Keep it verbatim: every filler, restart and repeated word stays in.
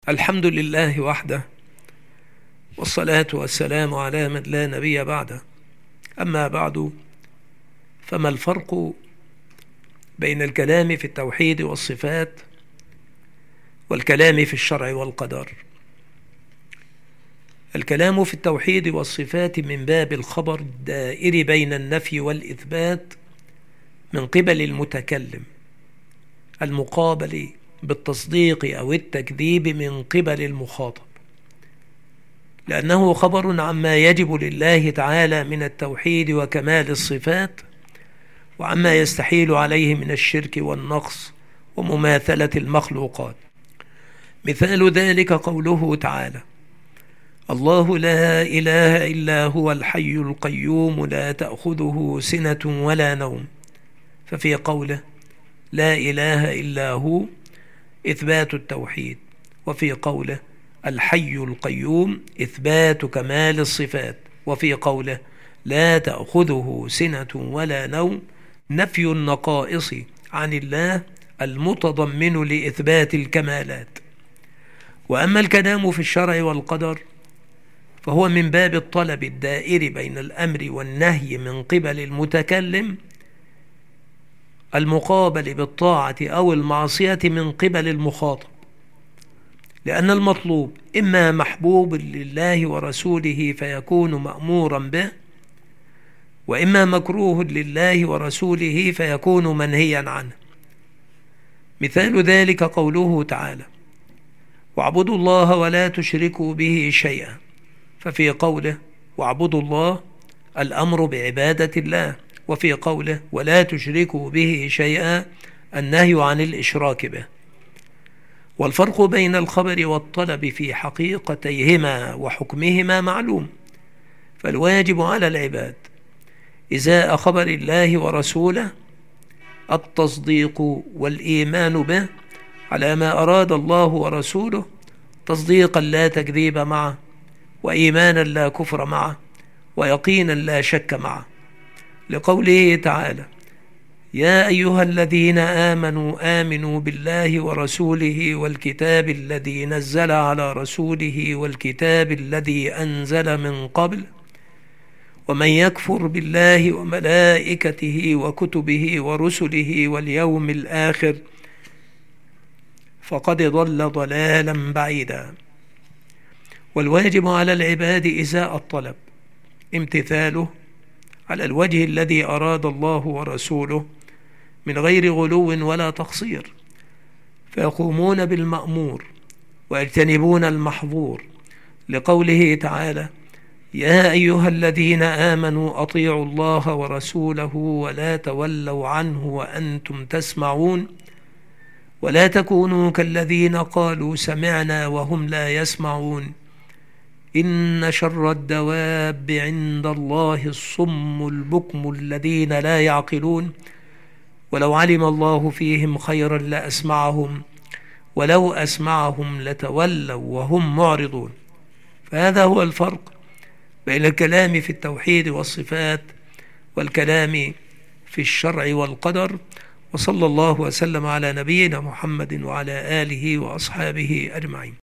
الحمد لله وحده، والصلاة والسلام على من لا نبي بعده. أما بعد، فما الفرق بين الكلام في التوحيد والصفات والكلام في الشرع والقدر؟ الكلام في التوحيد والصفات من باب الخبر الدائر بين النفي والإثبات من قبل المتكلم، المقابل بالتصديق أو التكذيب من قبل المخاطب، لأنه خبر عما يجب لله تعالى من التوحيد وكمال الصفات، وعما يستحيل عليه من الشرك والنقص ومماثلة المخلوقات. مثال ذلك قوله تعالى: الله لا إله إلا هو الحي القيوم لا تأخذه سنة ولا نوم. ففي قوله لا إله إلا هو إثبات التوحيد، وفي قوله الحي القيوم إثبات كمال الصفات، وفي قوله لا تأخذه سنة ولا نوم نفي النقائص عن الله المتضمن لإثبات الكمالات. وأما الكلام في الشرع والقدر فهو من باب الطلب الدائر بين الأمر والنهي من قبل المتكلم، المقابل بالطاعة أو المعصية من قبل المخاطب، لأن المطلوب إما محبوب لله ورسوله فيكون مأمورا به، وإما مكروه لله ورسوله فيكون منهيا عنه. مثال ذلك قوله تعالى: واعبدوا الله ولا تشركوا به شيئا. ففي قوله واعبدوا الله الأمر بعبادة الله، وفي قوله ولا تشركوا به شيئا النهي عن الإشراك به. والفرق بين الخبر والطلب في حقيقتيهما وحكمهما معلوم، فالواجب على العباد إزاء خبر الله ورسوله التصديق والإيمان به على ما أراد الله ورسوله، تصديقا لا تكذيب معه، وإيمانا لا كفر معه، ويقينا لا شك معه، لقوله تعالى: يا أيها الذين آمنوا آمنوا بالله ورسوله والكتاب الذي نزل على رسوله والكتاب الذي أنزل من قبل ومن يكفر بالله وملائكته وكتبه ورسله واليوم الآخر فقد ضل ضلالا بعيدا. والواجب على العباد إزاء الطلب امتثاله على الوجه الذي أراد الله ورسوله من غير غلو ولا تقصير، فيقومون بالمأمور ويجتنبون المحظور، لقوله تعالى: يا أيها الذين آمنوا أطيعوا الله ورسوله ولا تولوا عنه وأنتم تسمعون ولا تكونوا كالذين قالوا سمعنا وهم لا يسمعون إن شر الدواب عند الله الصم البكم الذين لا يعقلون ولو علم الله فيهم خيرا لأسمعهم ولو أسمعهم لتولوا وهم معرضون. فهذا هو الفرق بين الكلام في التوحيد والصفات والكلام في الشرع والقدر. وصلى الله وسلم على نبينا محمد وعلى آله وأصحابه أجمعين.